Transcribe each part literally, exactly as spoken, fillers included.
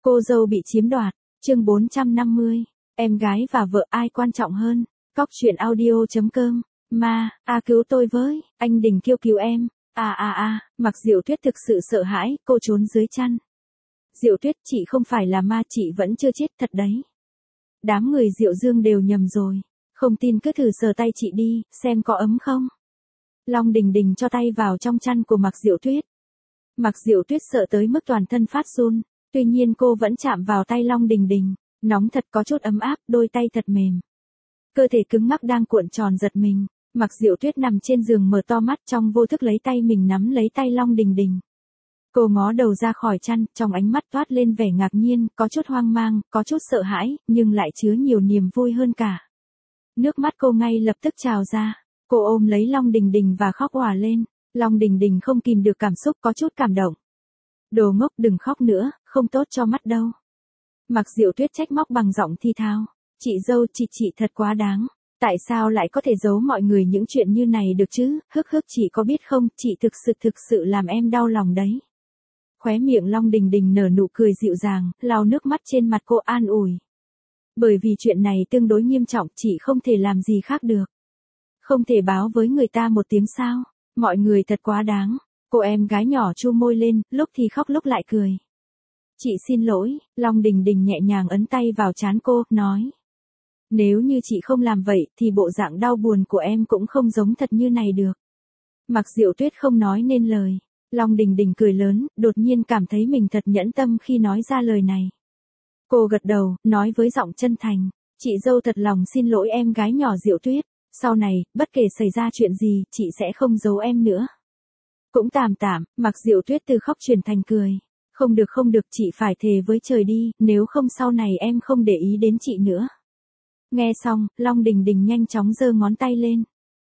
Cô dâu bị chiếm đoạt, chương bốn trăm năm mươi, em gái và vợ ai quan trọng hơn, cóc truyện audio.com, ma, a cứu tôi với, anh Đình kêu cứu em, à à à, Mặc Diệu Tuyết thực sự sợ hãi, cô trốn dưới chăn. Diệu Tuyết, chị không phải là ma, chị vẫn chưa chết thật đấy. Đám người Diệu Dương đều nhầm rồi, không tin cứ thử sờ tay chị đi, xem có ấm không. Long Đình Đình cho tay vào trong chăn của Mặc Diệu Tuyết. Mặc Diệu Tuyết sợ tới mức toàn thân phát run, tuy nhiên cô vẫn chạm vào tay Long Đình Đình, nóng thật, có chút ấm áp, đôi tay thật mềm. Cơ thể cứng ngắc đang cuộn tròn giật mình, Mặc Diệu Tuyết nằm trên giường mở to mắt trong vô thức lấy tay mình nắm lấy tay Long Đình Đình. Cô ngó đầu ra khỏi chăn, trong ánh mắt toát lên vẻ ngạc nhiên, có chút hoang mang, có chút sợ hãi, nhưng lại chứa nhiều niềm vui hơn cả. Nước mắt cô ngay lập tức trào ra, cô ôm lấy Long Đình Đình và khóc òa lên. Long Đình Đình không kìm được cảm xúc, có chút cảm động. Đồ ngốc, đừng khóc nữa, không tốt cho mắt đâu. Mặc Diệu Tuyết trách móc bằng giọng thi thao. Chị dâu, chị chị thật quá đáng. Tại sao lại có thể giấu mọi người những chuyện như này được chứ, hức hức, chị có biết không, chị thực sự thực sự làm em đau lòng đấy. Khóe miệng Long Đình Đình nở nụ cười dịu dàng, lau nước mắt trên mặt cô an ủi. Bởi vì chuyện này tương đối nghiêm trọng, chị không thể làm gì khác được. Không thể báo với người ta một tiếng sao. Mọi người thật quá đáng. Cô em gái nhỏ chu môi lên, lúc thì khóc lúc lại cười. Chị xin lỗi, Long Đình Đình nhẹ nhàng ấn tay vào trán cô, nói. Nếu như chị không làm vậy, thì bộ dạng đau buồn của em cũng không giống thật như này được. Mặc Diệu Tuyết không nói nên lời. Long Đình Đình cười lớn, đột nhiên cảm thấy mình thật nhẫn tâm khi nói ra lời này. Cô gật đầu, nói với giọng chân thành. Chị dâu thật lòng xin lỗi em gái nhỏ Diệu Tuyết. Sau này, bất kể xảy ra chuyện gì, chị sẽ không giấu em nữa. Cũng tạm tạm, Mặc Diệu Tuyết từ khóc chuyển thành cười. Không được không được, chị phải thề với trời đi, nếu không sau này em không để ý đến chị nữa. Nghe xong, Long Đình Đình nhanh chóng giơ ngón tay lên.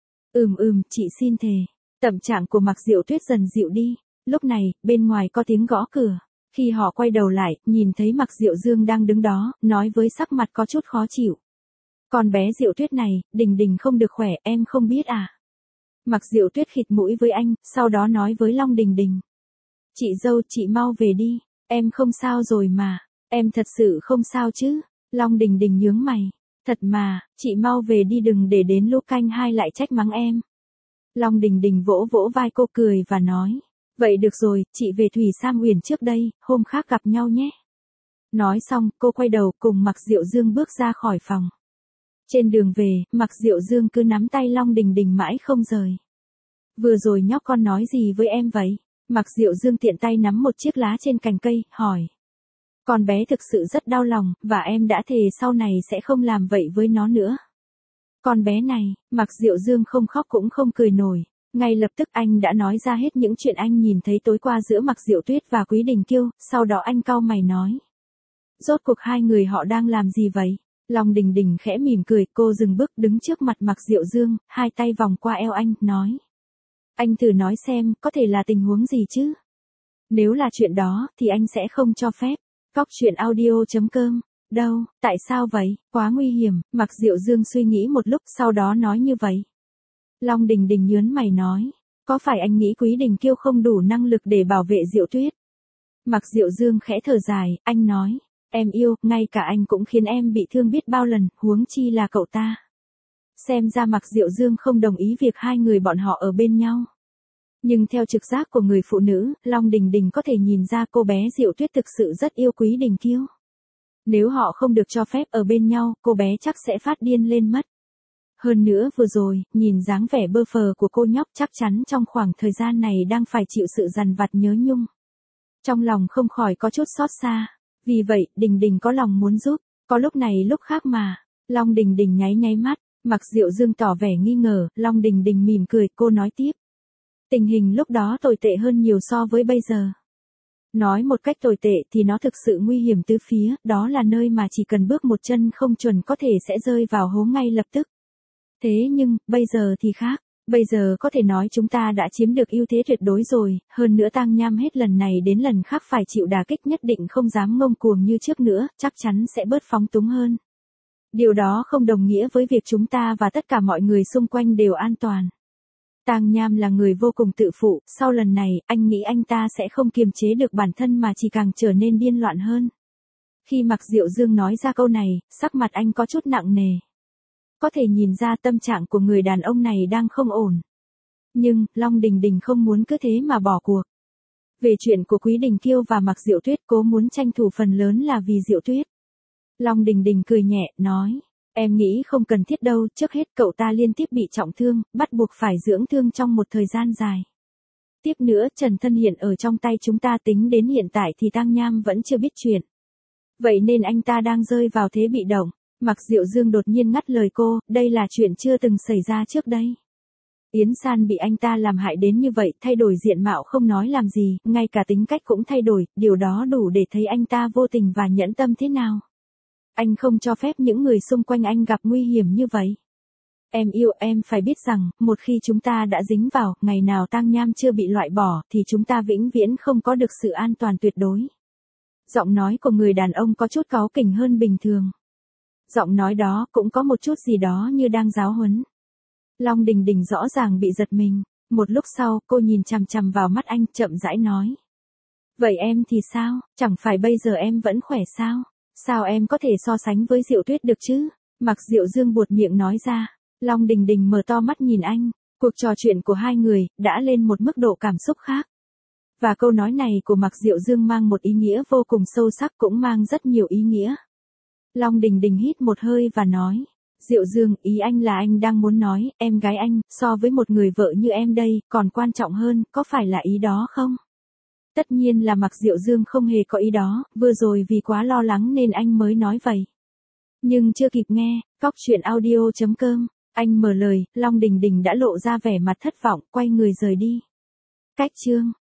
Ừm ừm, chị xin thề. Tâm trạng của Mặc Diệu Tuyết dần dịu đi. Lúc này, bên ngoài có tiếng gõ cửa. Khi họ quay đầu lại, nhìn thấy Mặc Diệu Dương đang đứng đó, nói với sắc mặt có chút khó chịu. Con bé Diệu Tuyết này, Đình Đình không được khỏe, em không biết à? Mặc Diệu Tuyết khịt mũi với anh, sau đó nói với Long Đình Đình. Chị dâu, chị mau về đi, em không sao rồi mà, em thật sự không sao chứ? Long Đình Đình nhướng mày. Thật mà, chị mau về đi, đừng để đến lúc canh hai lại trách mắng em. Long Đình Đình vỗ vỗ vai cô cười và nói. Vậy được rồi, chị về Thủy Sam Uyển trước đây, hôm khác gặp nhau nhé. Nói xong, cô quay đầu cùng Mặc Diệu Dương bước ra khỏi phòng. Trên đường về, Mặc Diệu Dương cứ nắm tay Long Đình Đình mãi không rời. Vừa rồi nhóc con nói gì với em vậy? Mặc Diệu Dương tiện tay nắm một chiếc lá trên cành cây, hỏi. Con bé thực sự rất đau lòng, và em đã thề sau này sẽ không làm vậy với nó nữa. Con bé này, Mặc Diệu Dương không khóc cũng không cười nổi. Ngay lập tức anh đã nói ra hết những chuyện anh nhìn thấy tối qua giữa Mặc Diệu Tuyết và Quý Đình Kiêu, sau đó anh cau mày nói. Rốt cuộc hai người họ đang làm gì vậy? Long Đình Đình khẽ mỉm cười, cô dừng bước đứng trước mặt Mặc Diệu Dương, hai tay vòng qua eo anh, nói. Anh thử nói xem, có thể là tình huống gì chứ? Nếu là chuyện đó, thì anh sẽ không cho phép. Cóc truyện audio.com. Đâu, tại sao vậy? Quá nguy hiểm, Mặc Diệu Dương suy nghĩ một lúc sau đó nói như vậy. Long Đình Đình nhớn mày nói. Có phải anh nghĩ Quý Đình Kiêu không đủ năng lực để bảo vệ Diệu Tuyết? Mặc Diệu Dương khẽ thở dài, anh nói. Em yêu, ngay cả anh cũng khiến em bị thương biết bao lần, huống chi là cậu ta. Xem ra Mặc Diệu Dương không đồng ý việc hai người bọn họ ở bên nhau. Nhưng theo trực giác của người phụ nữ, Long Đình Đình có thể nhìn ra cô bé Diệu Tuyết thực sự rất yêu Quý Đình Kiêu. Nếu họ không được cho phép ở bên nhau, cô bé chắc sẽ phát điên lên mất. Hơn nữa vừa rồi, nhìn dáng vẻ bơ phờ của cô nhóc chắc chắn trong khoảng thời gian này đang phải chịu sự dằn vặt nhớ nhung. Trong lòng không khỏi có chút xót xa. Vì vậy, Đình Đình có lòng muốn giúp, có lúc này lúc khác mà. Long Đình Đình nháy nháy mắt, Mặc Diệu Dương tỏ vẻ nghi ngờ, Long Đình Đình mỉm cười, cô nói tiếp. Tình hình lúc đó tồi tệ hơn nhiều so với bây giờ. Nói một cách tồi tệ thì nó thực sự nguy hiểm tứ phía, đó là nơi mà chỉ cần bước một chân không chuẩn có thể sẽ rơi vào hố ngay lập tức. Thế nhưng, bây giờ thì khác. Bây giờ có thể nói chúng ta đã chiếm được ưu thế tuyệt đối rồi, hơn nữa Tang Nham hết lần này đến lần khác phải chịu đả kích, nhất định không dám ngông cuồng như trước nữa, chắc chắn sẽ bớt phóng túng hơn. Điều đó không đồng nghĩa với việc chúng ta và tất cả mọi người xung quanh đều an toàn. Tang Nham là người vô cùng tự phụ, sau lần này, anh nghĩ anh ta sẽ không kiềm chế được bản thân mà chỉ càng trở nên điên loạn hơn. Khi Mạc Diệu Dương nói ra câu này, sắc mặt anh có chút nặng nề. Có thể nhìn ra tâm trạng của người đàn ông này đang không ổn. Nhưng, Long Đình Đình không muốn cứ thế mà bỏ cuộc. Về chuyện của Quý Đình Kiêu và Mạc Diệu Tuyết, cố muốn tranh thủ phần lớn là vì Diệu Tuyết. Long Đình Đình cười nhẹ, nói, em nghĩ không cần thiết đâu, trước hết cậu ta liên tiếp bị trọng thương, bắt buộc phải dưỡng thương trong một thời gian dài. Tiếp nữa, Trần Thân hiện ở trong tay chúng ta, tính đến hiện tại thì Tang Nham vẫn chưa biết chuyện. Vậy nên anh ta đang rơi vào thế bị động. Mạc Diệu Dương đột nhiên ngắt lời cô, đây là chuyện chưa từng xảy ra trước đây. Yến San bị anh ta làm hại đến như vậy, thay đổi diện mạo không nói làm gì, ngay cả tính cách cũng thay đổi, điều đó đủ để thấy anh ta vô tình và nhẫn tâm thế nào. Anh không cho phép những người xung quanh anh gặp nguy hiểm như vậy. Em yêu, em phải biết rằng, một khi chúng ta đã dính vào, ngày nào Tang Nham chưa bị loại bỏ, thì chúng ta vĩnh viễn không có được sự an toàn tuyệt đối. Giọng nói của người đàn ông có chút cáu kỉnh hơn bình thường. Giọng nói đó cũng có một chút gì đó như đang giáo huấn. Long Đình Đình rõ ràng bị giật mình. Một lúc sau, cô nhìn chằm chằm vào mắt anh, chậm rãi nói. Vậy em thì sao, chẳng phải bây giờ em vẫn khỏe sao? Sao em có thể so sánh với Diệu Tuyết được chứ? Mạc Diệu Dương buột miệng nói ra. Long Đình Đình mở to mắt nhìn anh. Cuộc trò chuyện của hai người đã lên một mức độ cảm xúc khác. Và câu nói này của Mạc Diệu Dương mang một ý nghĩa vô cùng sâu sắc, cũng mang rất nhiều ý nghĩa. Long Đình Đình hít một hơi và nói. Diệu Dương, ý anh là anh đang muốn nói, em gái anh, so với một người vợ như em đây, còn quan trọng hơn, có phải là ý đó không? Tất nhiên là Mạc Diệu Dương không hề có ý đó, vừa rồi vì quá lo lắng nên anh mới nói vậy. Nhưng chưa kịp nghe, cóc truyện audio chấm com, anh mở lời, Long Đình Đình đã lộ ra vẻ mặt thất vọng, quay người rời đi. Cách chương